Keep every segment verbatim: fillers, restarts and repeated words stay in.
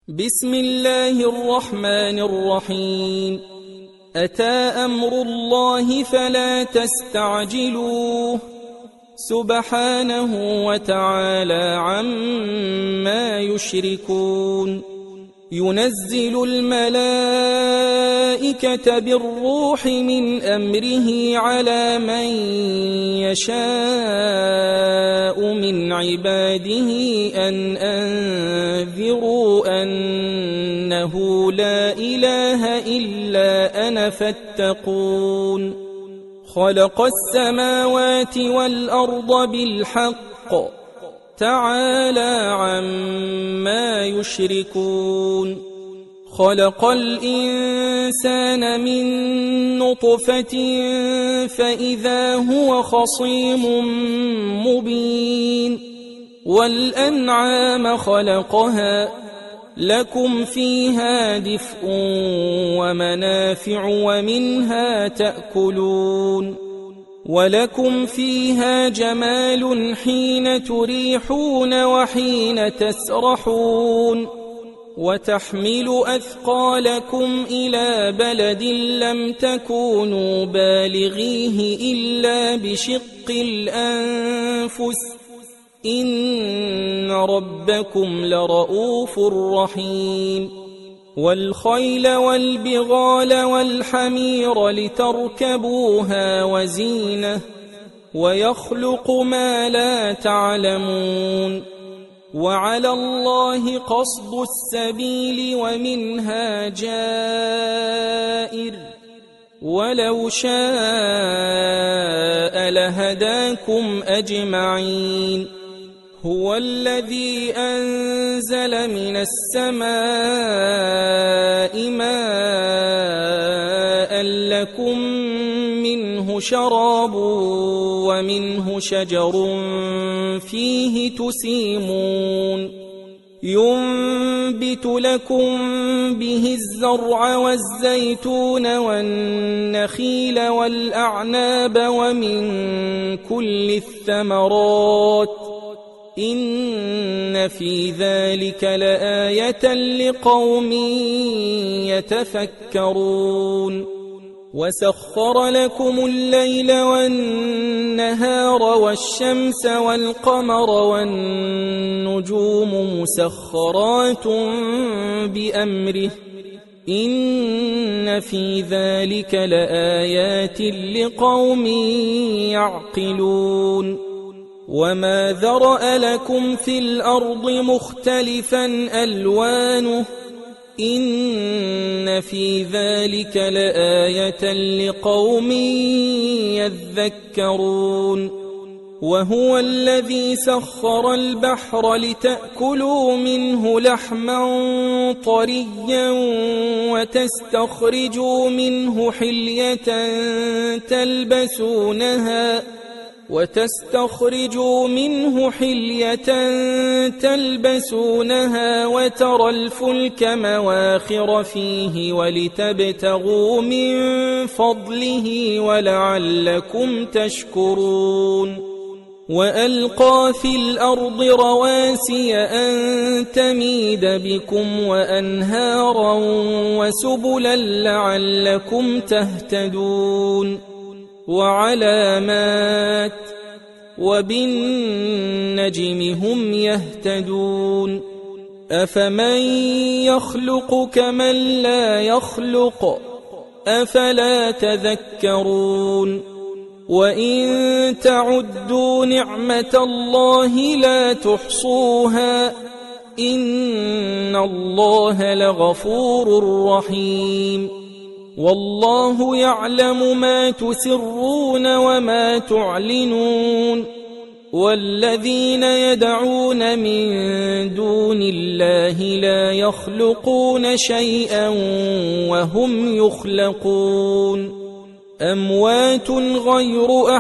بسم الله الرحمن الرحيم. أتى أمر الله فلا تستعجلوه سبحانه وتعالى عما يشركون. ينزل الملائكة بالروح من أمره على من يشاء من عباده أن أنذروا أنه لا إله إلا أنا فاتقون. خلق السماوات والأرض بالحق تعالى عما يشركون. خلق الإنسان من نطفة فإذا هو خصيم مبين. والأنعام خلقها لكم فيها دفء ومنافع ومنها تأكلون. ولكم فيها جمال حين تريحون وحين تسرحون. وتحمل أثقالكم إلى بلد لم تكونوا بالغيه إلا بشق الأنفس إن ربكم لرؤوف رحيم. والخيل والبغال والحمير لتركبوها وزينة ويخلق ما لا تعلمون. وعلى الله قصد السبيل ومنها جائر ولو شاء لهداكم أجمعين. هو الذي أنزل من السماء ماء لكم منه شراب ومنه شجر فيه تسيمون. ينبت لكم به الزرع والزيتون والنخيل والأعناب ومن كل الثمرات إن في ذلك لآية لقوم يتفكرون. وسخر لكم الليل والنهار والشمس والقمر والنجوم مسخرات بأمره إن في ذلك لآيات لقوم يعقلون. وما ذرأ لكم في الأرض مختلفا ألوانه إن في ذلك لآية لقوم يذكرون. وهو الذي سخر البحر لتأكلوا منه لحما طريا وتستخرجوا منه حلية تلبسونها وتستخرجوا منه حلية تلبسونها وترى الفلك مواخر فيه ولتبتغوا من فضله ولعلكم تشكرون. وألقى في الأرض رواسي أن تميد بكم وأنهارا وسبلا لعلكم تهتدون. وعلامات وبالنجم هم يهتدون. أفمن يخلق كمن لا يخلق أفلا تذكرون. وإن تعدوا نعمة الله لا تحصوها إن الله لغفور رحيم. والله يعلم ما تسرون وما تعلنون. والذين يدعون من دون الله لا يخلقون شيئا وهم يخلقون. أموات غير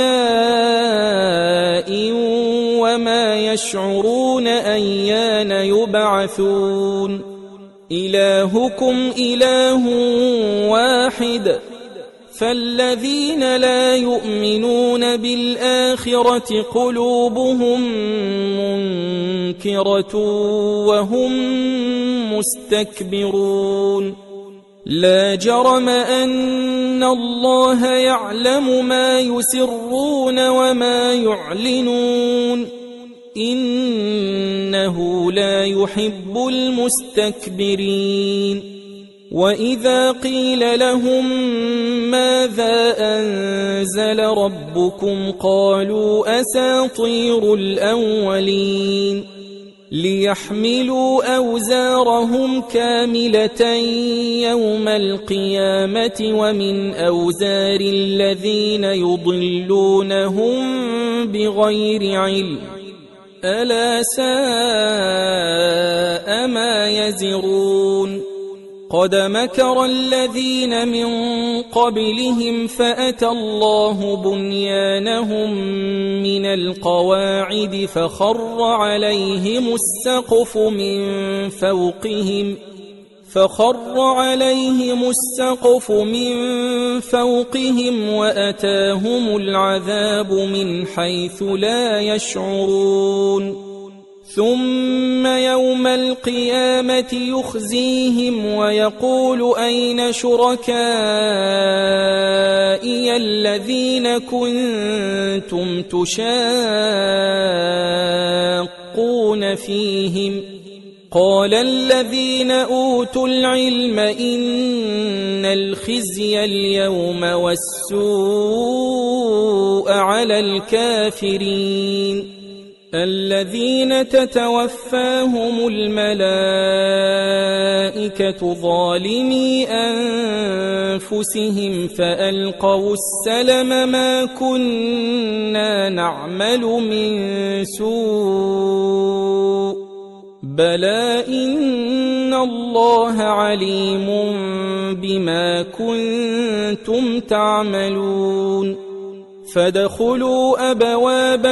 أحياء وما يشعرون أيان يبعثون. إلهكم إله واحد فالذين لا يؤمنون بالآخرة قلوبهم منكرة وهم مستكبرون لا جرم أن الله يعلم ما يسرون وما يعلنون إنه لا يحب المستكبرين وإذا قيل لهم ماذا أنزل ربكم قالوا أساطير الأولين ليحملوا أوزارهم كاملة يوم القيامة ومن أوزار الذين يضلونهم بغير علم ألا ساء ما يزرون قد مكر الذين من قبلهم فأتى الله بنيانهم من القواعد فخر عليهم السقف من فوقهم فخر عليهم السقف من فوقهم وأتاهم العذاب من حيث لا يشعرون ثم يوم القيامة يخزيهم ويقول أين شركائي الذين كنتم تشاقون فيهم قال الذين أوتوا العلم إن الخزي اليوم والسوء على الكافرين الذين تتوفاهم الملائكة ظالمي أنفسهم فألقوا السلم ما كنا نعمل من سوء بلى إن الله عليم بما كنتم تعملون فادخلوا أبواب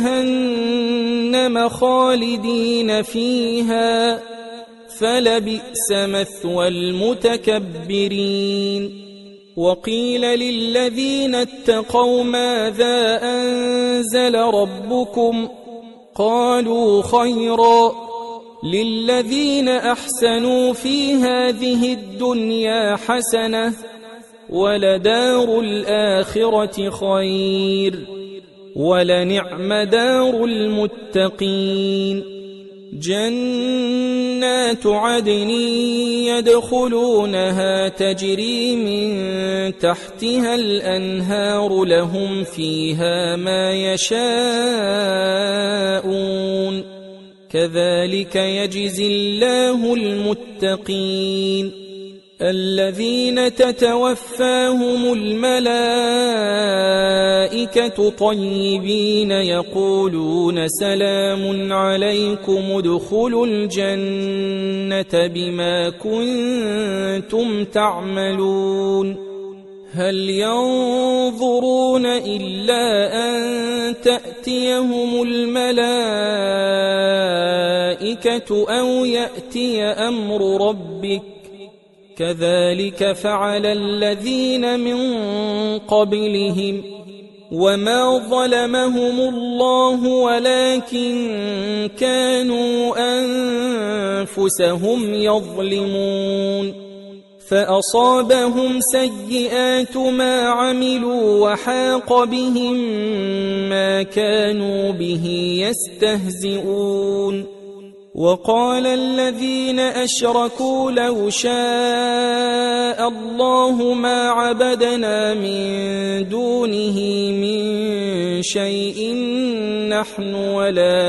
جهنم خالدين فيها فلبئس مثوى المتكبرين وقيل للذين اتقوا ماذا أنزل ربكم قالوا خيرا للذين أحسنوا في هذه الدنيا حسنة ولدار الآخرة خير ولنعم دار المتقين جنات عدن يدخلونها تجري من تحتها الأنهار لهم فيها ما يشاءون كذلك يجزي الله المتقين الذين تتوفاهم الملائكة طيبين يقولون سلام عليكم ادخلوا الجنة بما كنتم تعملون هل ينظرون إلا أن تأتيهم الملائكة أو يأتي أمر ربك كذلك فعل الذين من قبلهم وما ظلمهم الله ولكن كانوا أنفسهم يظلمون فأصابهم سيئات ما عملوا وحاق بهم ما كانوا به يستهزئون وقال الذين أشركوا لو شاء الله ما عبدنا من دونه من شيء نحن ولا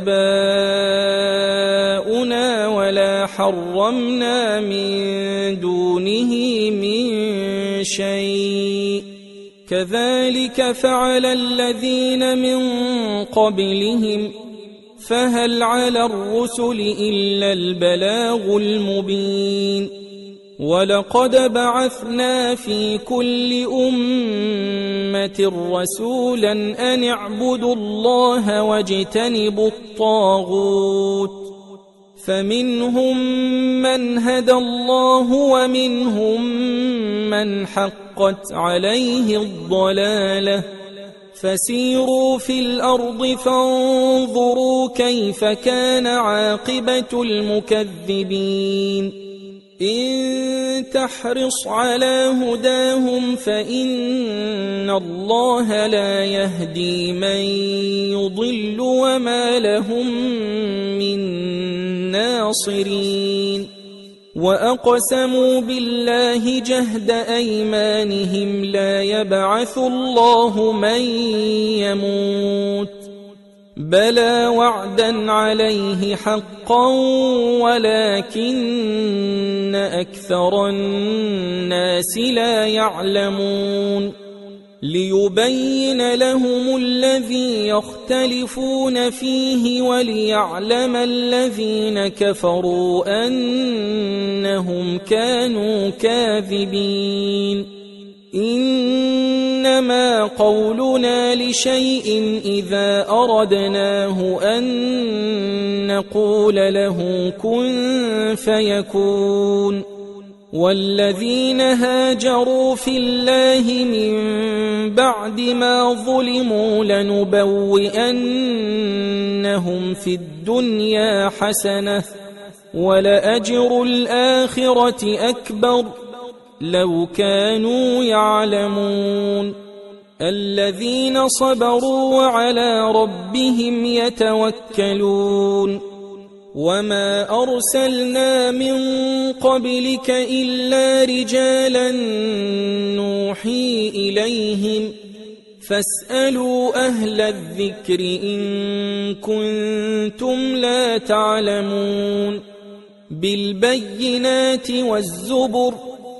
آباؤنا ولا حرمنا من دونه من شيء كذلك فعل الذين من قبلهم فهل على الرسل إلا البلاغ المبين ولقد بعثنا في كل أمة رسولا أن اعبدوا الله واجتنبوا الطاغوت فمنهم من هدى الله ومنهم من حقت عليه الضلالة فسيروا في الأرض فانظروا كيف كان عاقبة المكذبين إن تحرص على هداهم فإن الله لا يهدي من يضل وما لهم من ناصرين وأقسموا بالله جهد أيمانهم لا يبعث الله من يموت بلى وعدا عليه حقا ولكن أكثر الناس لا يعلمون ليبين لهم الذي يختلفون فيه وليعلم الذين كفروا أنهم كانوا كاذبين إنما قولنا لشيء إذا أردناه أن نقول له كن فيكون والذين هاجروا في الله من بعد ما ظلموا لنبوئنهم في الدنيا حسنة ولأجر الآخرة أكبر لو كانوا يعلمون الذين صبروا وعلى ربهم يتوكلون وما أرسلنا من قبلك إلا رجالا نوحي إليهم فاسألوا أهل الذكر إن كنتم لا تعلمون بالبينات والزبر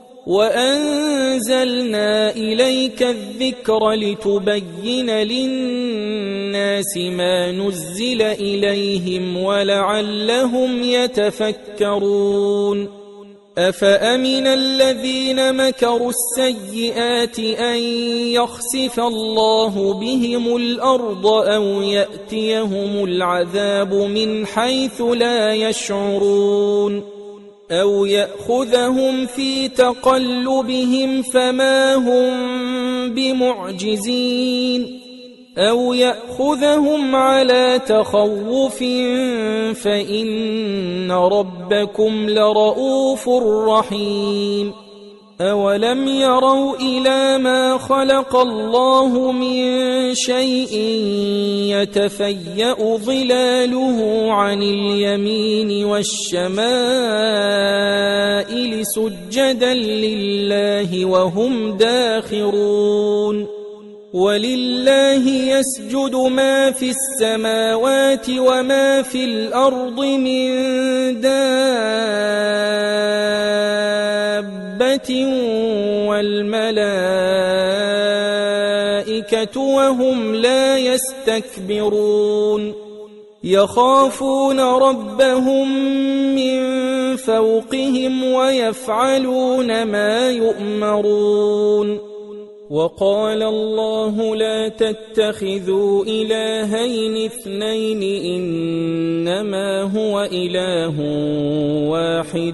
وأنزلنا إليك الذكر لتبين للناس ما نزل إليهم ولعلهم يتفكرون أفأمن الذين مكروا السيئات أن يخسف الله بهم الأرض أو يأتيهم العذاب من حيث لا يشعرون أو يأخذهم في تقلبهم فما هم بمعجزين أو يأخذهم على تخوف فإن ربكم لرؤوف رحيم أولم يروا إلى ما خلق الله من شيء يتفيأ ظلاله عن اليمين والشمائل سجدا لله وهم داخرون ولله يسجد ما في السماوات وما في الأرض من دابة والملائكة وهم لا يستكبرون يخافون ربهم من فوقهم ويفعلون ما يؤمرون وقال الله لا تتخذوا إلهين اثنين إنما هو إله واحد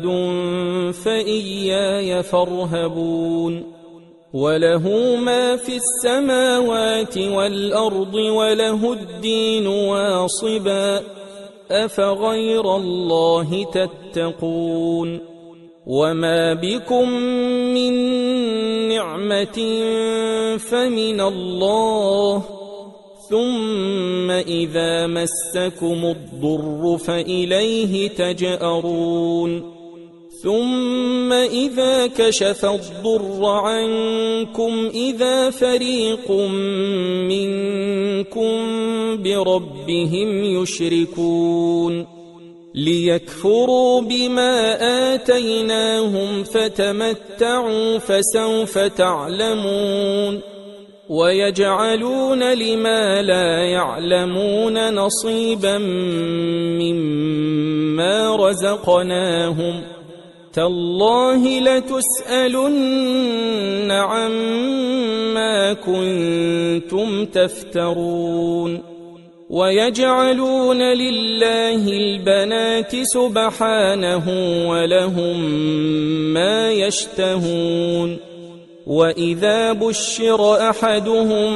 فإياي فارهبون وله ما في السماوات والأرض وله الدين واصبا أفغير الله تتقون وما بكم من نعمة فمن الله ثم إذا مسكم الضر فإليه تجأرون ثم إذا كشف الضر عنكم إذا فريق منكم بربهم يشركون ليكفروا بما آتيناهم فتمتعوا فسوف تعلمون ويجعلون لما لا يعلمون نصيبا مما رزقناهم تالله لتسألن عما كنتم تفترون ويجعلون لله البنات سبحانه ولهم ما يشتهون وإذا بشر أحدهم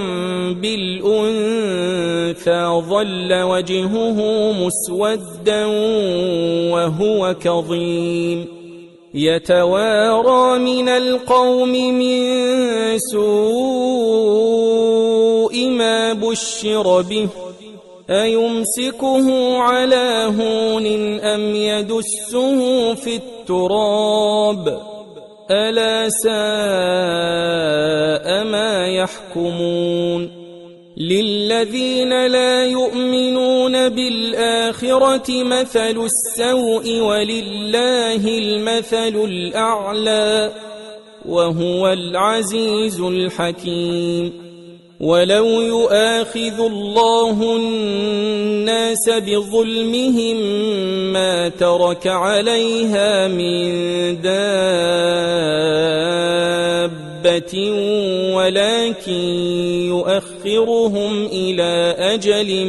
بالأنثى ظل وجهه مسودا وهو كظيم يتوارى من القوم من سوء ما بشر به أيمسكه على هون أم يدسه في التراب ألا ساء ما يحكمون للذين لا يؤمنون بالآخرة مثل السوء ولله المثل الأعلى وهو العزيز الحكيم ولو يؤاخذ الله الناس بظلمهم ما ترك عليها من دابة ولكن يؤخرهم إلى أجل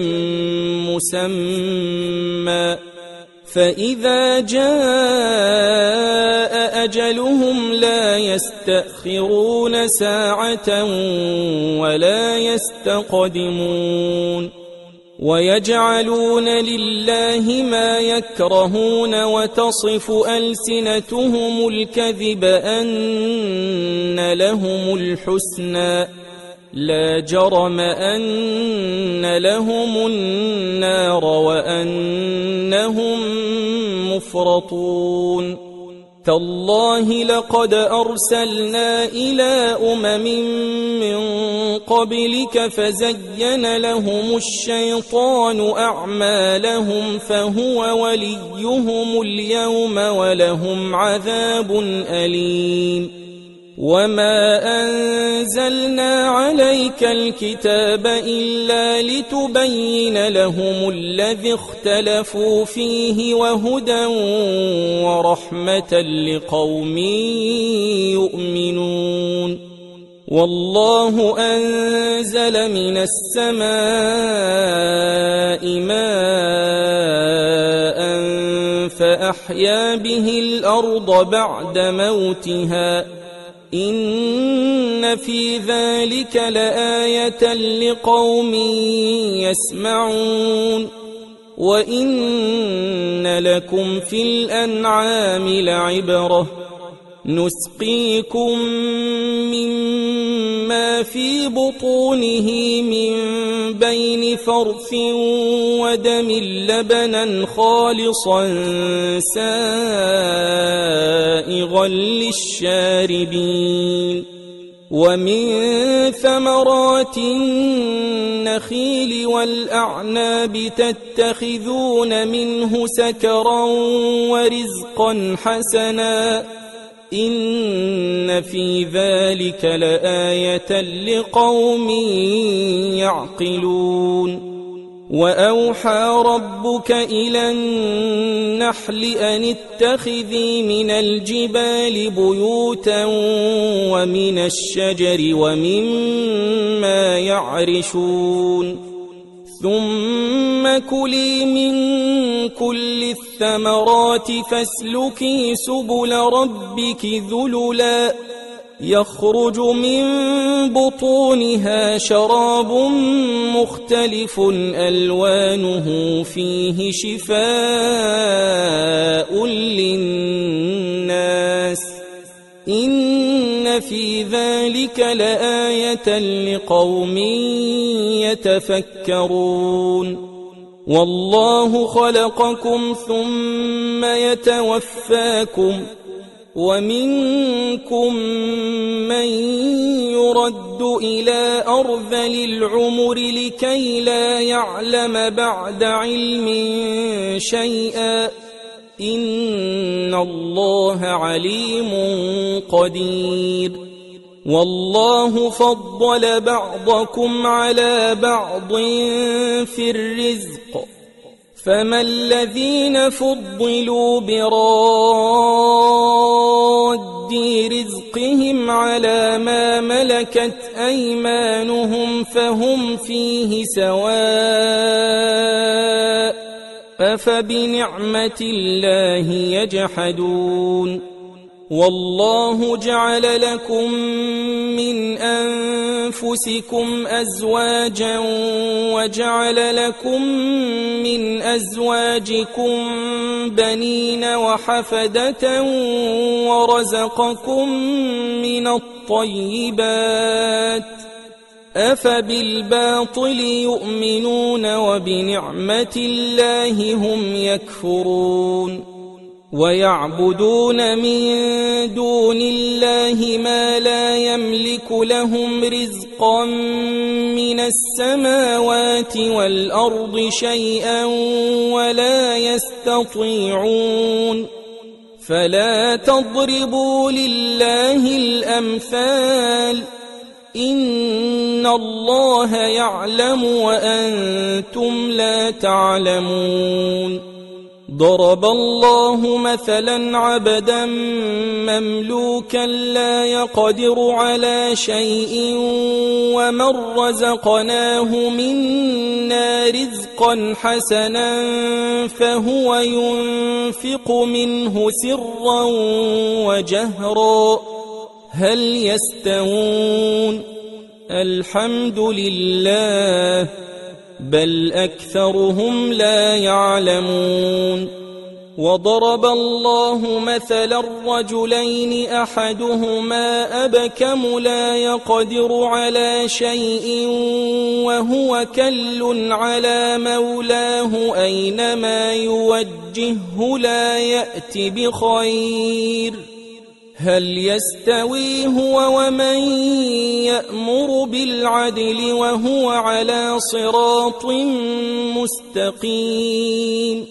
مسمى فإذا جاء أجلهم لا يستأخرون ساعة ولا يستقدمون ويجعلون لله ما يكرهون وتصف ألسنتهم الكذب أن لهم الحسنى لا جرم أن لهم النار وأنهم مفرطون تالله لقد أرسلنا إلى أمم من قبلك فزين لهم الشيطان أعمالهم فهو وليهم اليوم ولهم عذاب أليم وما أنزلنا عليك الكتاب إلا لتبين لهم الذي اختلفوا فيه وهدى ورحمة لقوم يؤمنون والله أنزل من السماء ماء فأحيا به الأرض بعد موتها إن في ذلك لآية لقوم يسمعون وإن لكم في الأنعام لعبرة نسقيكم مما في بطونه من بين فرث ودم لبنا خالصا سائغا للشاربين ومن ثمرات النخيل والأعناب تتخذون منه سكرا ورزقا حسنا إن في ذلك لآية لقوم يعقلون وأوحى ربك إلى النحل أن اتخذي من الجبال بيوتا ومن الشجر ومما يعرشون ثم كلي من كل الثمرات فاسلكي سبل ربك ذللا يخرج من بطونها شراب مختلف ألوانه فيه شفاء للناس إن في ذلك لآية لقوم يتفكرون والله خلقكم ثم يتوفاكم ومنكم من يرد إلى أرذل العمر لكي لا يعلم بعد علم شيئا إن الله عليم قدير والله فضل بعضكم على بعض في الرزق فما الذين فضلوا براد رزقهم على ما ملكت أيمانهم فهم فيه سواء أفبنعمة الله يجحدون والله جعل لكم من أنفسكم أزواجا وجعل لكم من أزواجكم بنين وحفدة ورزقكم من الطيبات أفبالباطل يؤمنون وبنعمة الله هم يكفرون ويعبدون من دون الله ما لا يملك لهم رزقا من السماوات والأرض شيئا ولا يستطيعون فلا تضربوا لله الأمثال إن الله يعلم وأنتم لا تعلمون ضرب الله مثلا عبدا مملوكا لا يقدر على شيء ومن رزقناه منا رزقا حسنا فهو ينفق منه سرا وجهرا هل يستوون الحمد لله بل أكثرهم لا يعلمون وضرب الله مثلا رجلين أحدهما أبكم لا يقدر على شيء وهو كل على مولاه أينما يوجهه لا يأت بخير هل يستوي هو ومن يأمر بالعدل وهو على صراط مستقيم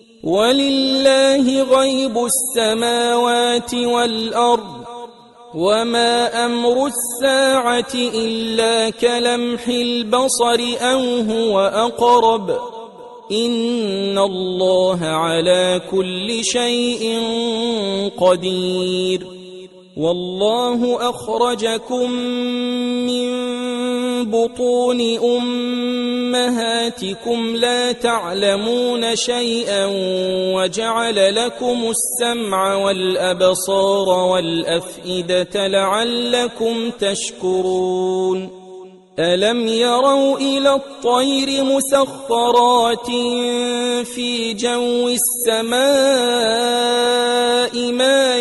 ولله غيب السماوات والأرض وما أمر الساعة إلا كلمح البصر أو هو أقرب إن الله على كل شيء قدير والله أخرجكم من بطون أمهاتكم لا تعلمون شيئا وجعل لكم السمع والأبصار والأفئدة لعلكم تشكرون ألم يروا إلى الطير مسخرات في جو السماء ما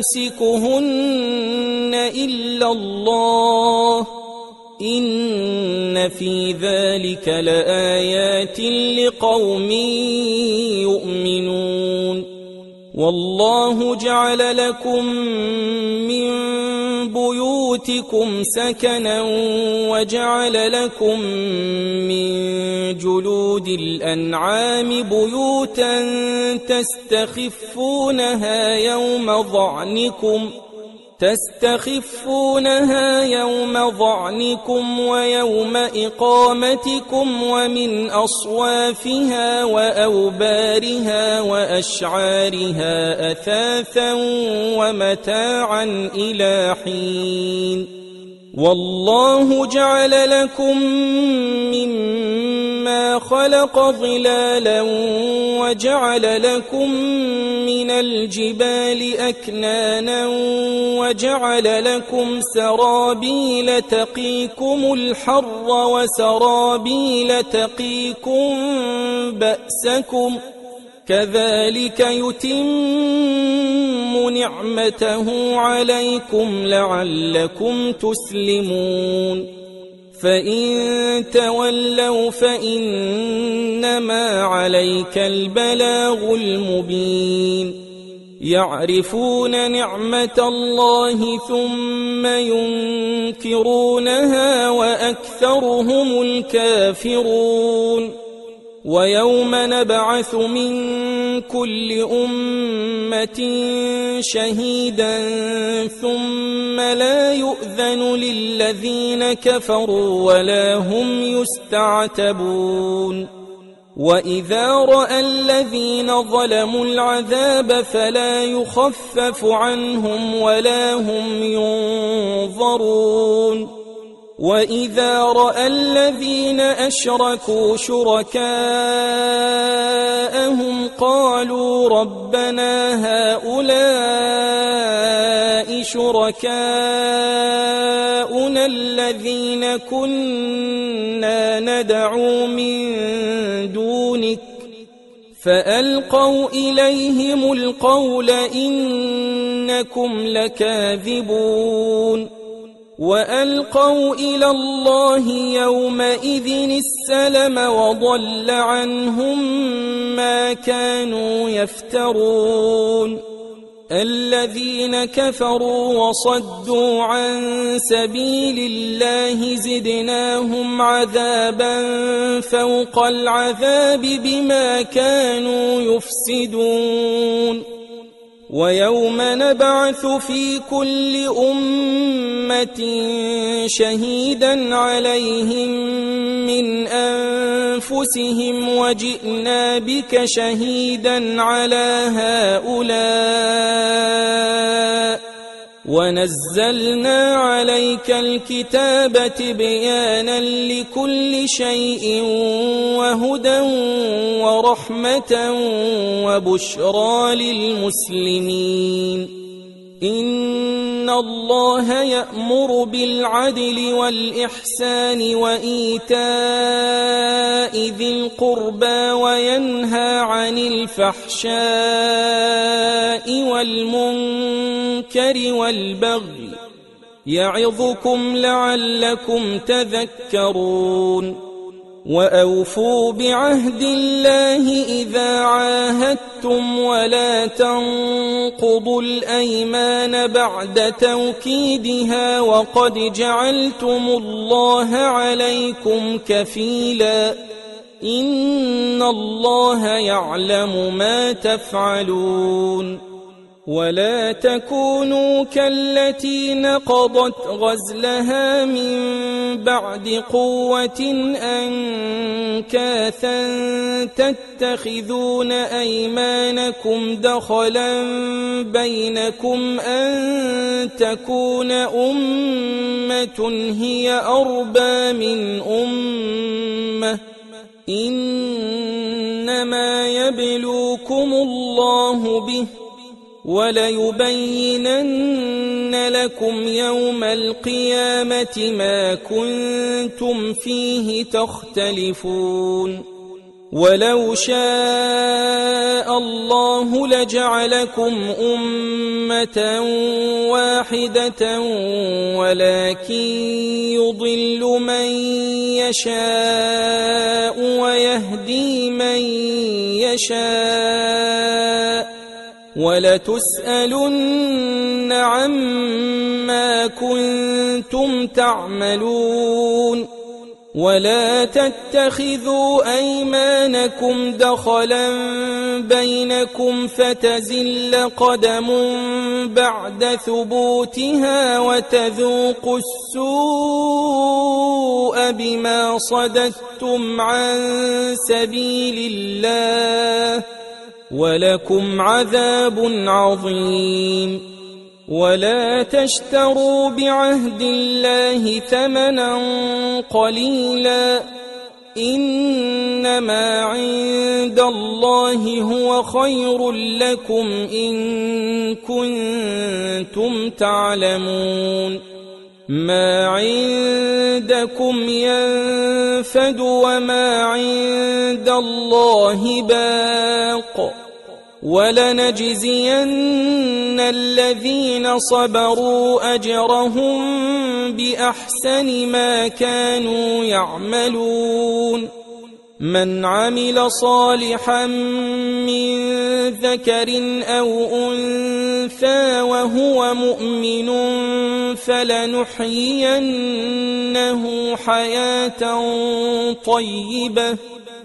يمسكهن إلا الله إن في ذلك لآيات لقوم يؤمنون والله جعل لكم من بيوتكم سكنا وجعل لكم من جلود الأنعام بيوتا تستخفونها يوم ظعنكم تستخفونها يوم ظعنكم ويوم إقامتكم ومن أصوافها وأوبارها وأشعارها أثاثا ومتاعا إلى حين والله جعل لكم مما خلق ظلالا وجعل لكم من الجبال أكنانا وجعل لكم سرابيل تقيكم الحر وسرابيل تقيكم بأسكم كذلك يتم نعمته عليكم لعلكم تسلمون فإن تولوا فإنما عليك البلاغ المبين يعرفون نعمة الله ثم ينكرونها وأكثرهم الكافرون ويوم نبعث من كل أمة شهيدا ثم لا يؤذن للذين كفروا ولا هم يستعتبون وإذا رأى الذين ظلموا العذاب فلا يخفف عنهم ولا هم ينظرون وإذا رأى الذين أشركوا شركاءهم قالوا ربنا هؤلاء شركاؤنا الذين كنا ندعو من دونك فألقوا إليهم القول إنكم لكاذبون وألقوا إلى الله يومئذ السلم وضل عنهم ما كانوا يفترون الذين كفروا وصدوا عن سبيل الله زدناهم عذابا فوق العذاب بما كانوا يفسدون ويوم نبعث في كل أمة شهيدا عليهم من أنفسهم وجئنا بك شهيدا على هؤلاء ونزلنا عليك الكتاب تبيانا لكل شيء وهدى ورحمة وبشرى للمسلمين إن الله يأمر بالعدل والإحسان وإيتاء ذي القربى وينهى عن الفحشاء والمنكر والبغي يعظكم لعلكم تذكرون وأوفوا بعهد الله إذا عاهدتم ولا تنقضوا الأيمان بعد توكيدها وقد جعلتم الله عليكم كفيلا إن الله يعلم ما تفعلون ولا تكونوا كالتي نقضت غزلها من بعد قوة أنكاثا تتخذون أيمانكم دخلا بينكم أن تكون أمة هي أربى من أمة إنما يبلوكم الله به وليبينن لكم يوم القيامة ما كنتم فيه تختلفون ولو شاء الله لجعلكم أمة واحدة ولكن يضل من يشاء ويهدي من يشاء ولتسألن عما كنتم تعملون ولا تتخذوا أيمانكم دخلا بينكم فتزل قدم بعد ثبوتها وتذوقوا السوء بما صددتم عن سبيل الله ولكم عذاب عظيم ولا تشتروا بعهد الله ثمنا قليلا إنما عند الله هو خير لكم إن كنتم تعلمون ما عندكم ينفد وما عند الله باق ولنجزين الذين صبروا أجرهم بأحسن ما كانوا يعملون من عمل صالحا من ذكر أو أنثى وهو مؤمن فلنحيينه حياة طيبة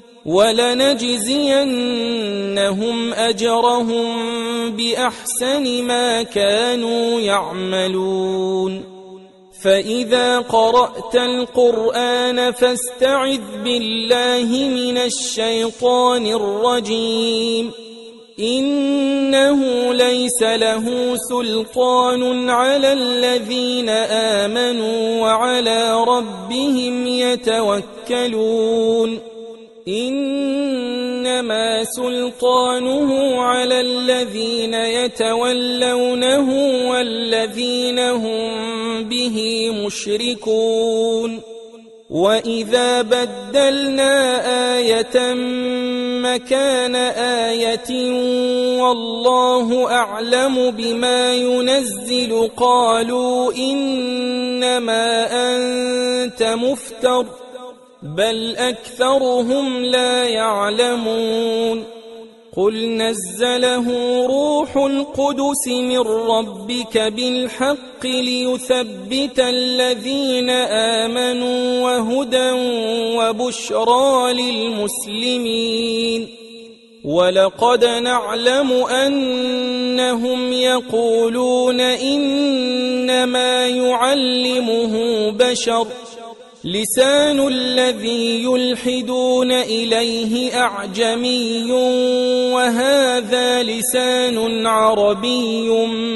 ولنجزينهم أجرهم بأحسن ما كانوا يعملون فإذا قرأت القرآن فاستعذ بالله من الشيطان الرجيم إنه ليس له سلطان على الذين آمنوا وعلى ربهم يتوكلون إنما سلطانه على الذين يتولونه والذين هم به مشركون وإذا بدلنا آية مكان آية والله أعلم بما ينزل قالوا إنما أنت مفتر بل أكثرهم لا يعلمون قل نزله روح القدس من ربك بالحق ليثبت الذين آمنوا وهدى وبشرى للمسلمين ولقد نعلم أنهم يقولون إنما يعلمه بشر لسان الذي يلحدون إليه أعجمي وهذا لسان عربي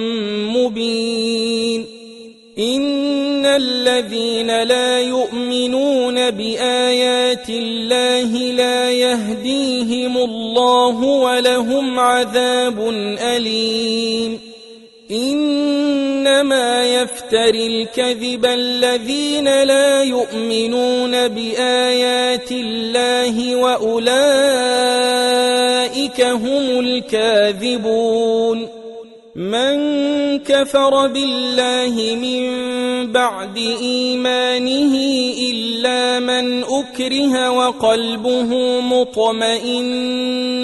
مبين إن الذين لا يؤمنون بآيات الله لا يهديهم الله ولهم عذاب أليم إنما يفتري الكذب الذين لا يؤمنون بآيات الله وأولئك هم الكاذبون من كفر بالله من بعد إيمانه إلا من أكره وقلبه مطمئن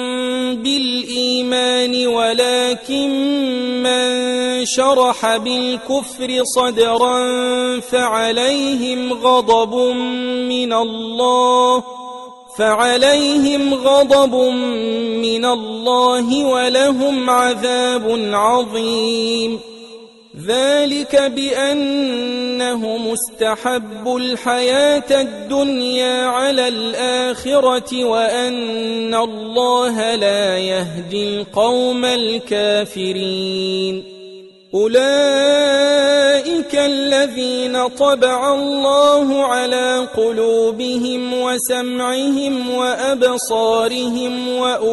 بالإيمان ولكن من شرح بالكفر صدرا فعليهم غضب من الله فعليهم غضب من الله ولهم عذاب عظيم ذلك بأنهم استحبوا الحياة الدنيا على الآخرة وأن الله لا يهدي القوم الكافرين أولئك الذين طبع الله على قلوبهم وسمعهم وأبصارهم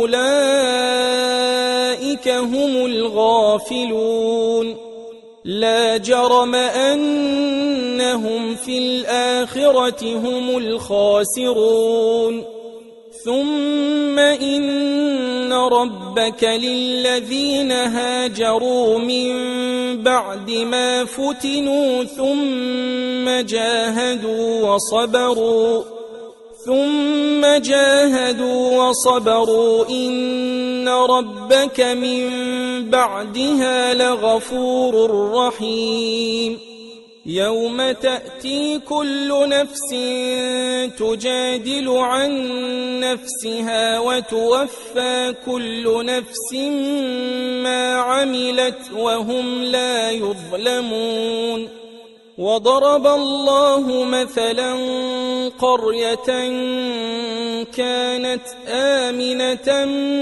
وأولئك هم الغافلون لا جرم أنهم في الآخرة هم الخاسرون ثم إن ربك للذين هاجروا من بعد ما فتنوا ثم جاهدوا وصبروا ثم جاهدوا وصبروا إن ربك من بعدها لغفور رحيم يوم تأتي كل نفس تجادل عن نفسها وتوفى كل نفس ما عملت وهم لا يظلمون وضرب الله مثلا قرية كانت آمنة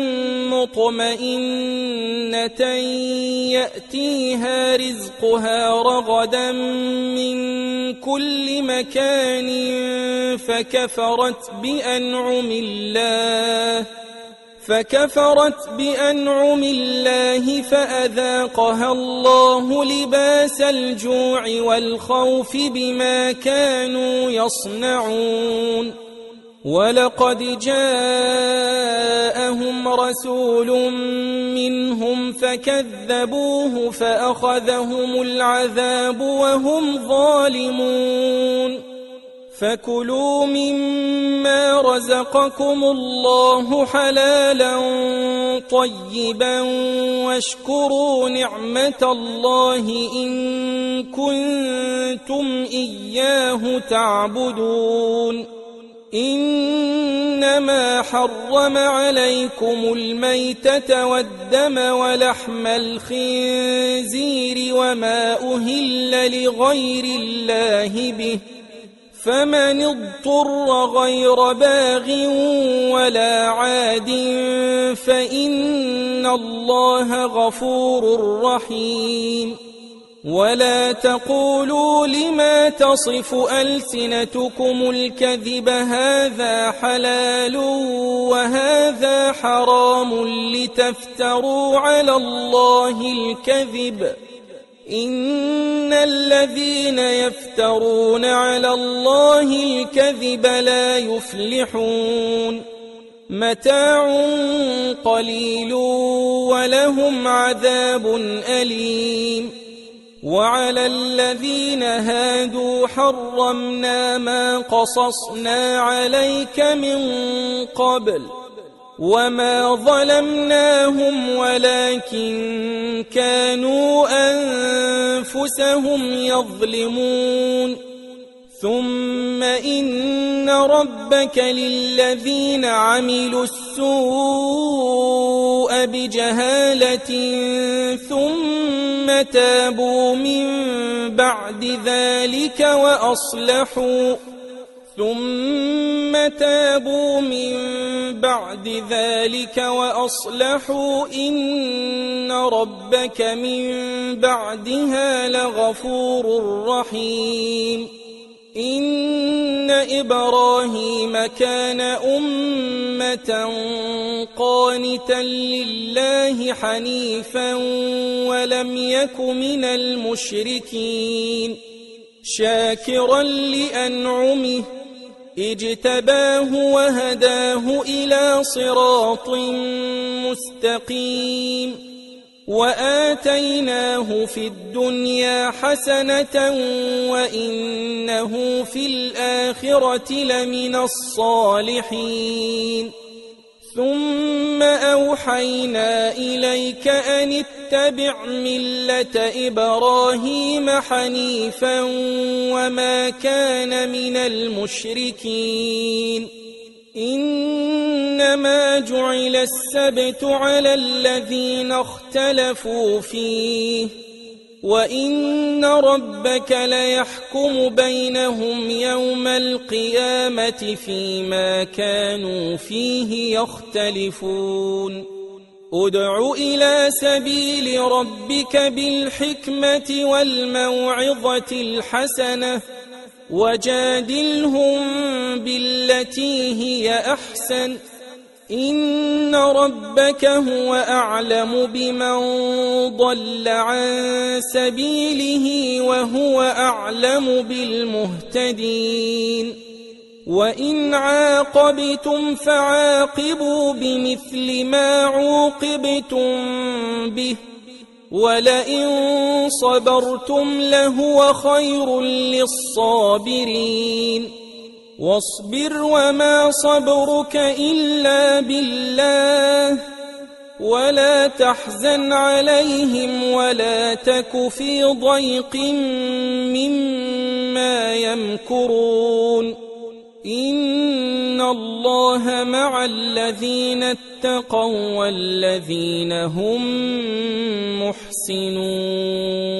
مطمئنة يأتيها رزقها رغدا من كل مكان فكفرت بأنعم الله فكفرت بأنعم الله فأذاقها الله لباس الجوع والخوف بما كانوا يصنعون ولقد جاءهم رسول منهم فكذبوه فأخذهم العذاب وهم ظالمون فكلوا مما رزقكم الله حلالا طيبا واشكروا نعمة الله إن كنتم إياه تعبدون إنما حرم عليكم الميتة والدم ولحم الخنزير وما أهل لغير الله به فمن اضطر غير باغ ولا عاد فإن الله غفور رحيم ولا تقولوا لما تصف ألسنتكم الكذب هذا حلال وهذا حرام لتفتروا على الله الكذب إن الذين يفترون على الله الكذب لا يفلحون متاع قليل ولهم عذاب أليم وعلى الذين هادوا حرمنا ما قصصنا عليك من قبل وما ظلمناهم ولكن كانوا أنفسهم يظلمون ثم إن ربك للذين عملوا السوء بجهالة ثم تابوا من بعد ذلك وأصلحوا ثم تابوا من بعد ذلك وأصلحوا إن ربك من بعدها لغفور رحيم إن إبراهيم كان أمة قانتا لله حنيفا ولم يك من المشركين شاكرا لأنعمه اجتباه وهداه إلى صراط مستقيم وآتيناه في الدنيا حسنة وإنه في الآخرة لمن الصالحين ثم أوحينا إليك أن اتبع ملة إبراهيم حنيفا وما كان من المشركين إنما جعل السبت على الذين اختلفوا فيه وإن ربك ليحكم بينهم يوم القيامة فيما كانوا فيه يختلفون ادع إلى سبيل ربك بالحكمة والموعظة الحسنة وجادلهم بالتي هي أحسن إن ربك هو أعلم بمن ضل عن سبيله وهو أعلم بالمهتدين وإن عاقبتم فعاقبوا بمثل ما عوقبتم به ولئن صبرتم لهو خير للصابرين واصبر وما صبرك إلا بالله ولا تحزن عليهم ولا تك في ضيق مما يمكرون إن الله مع الذين اتقوا والذين هم محسنون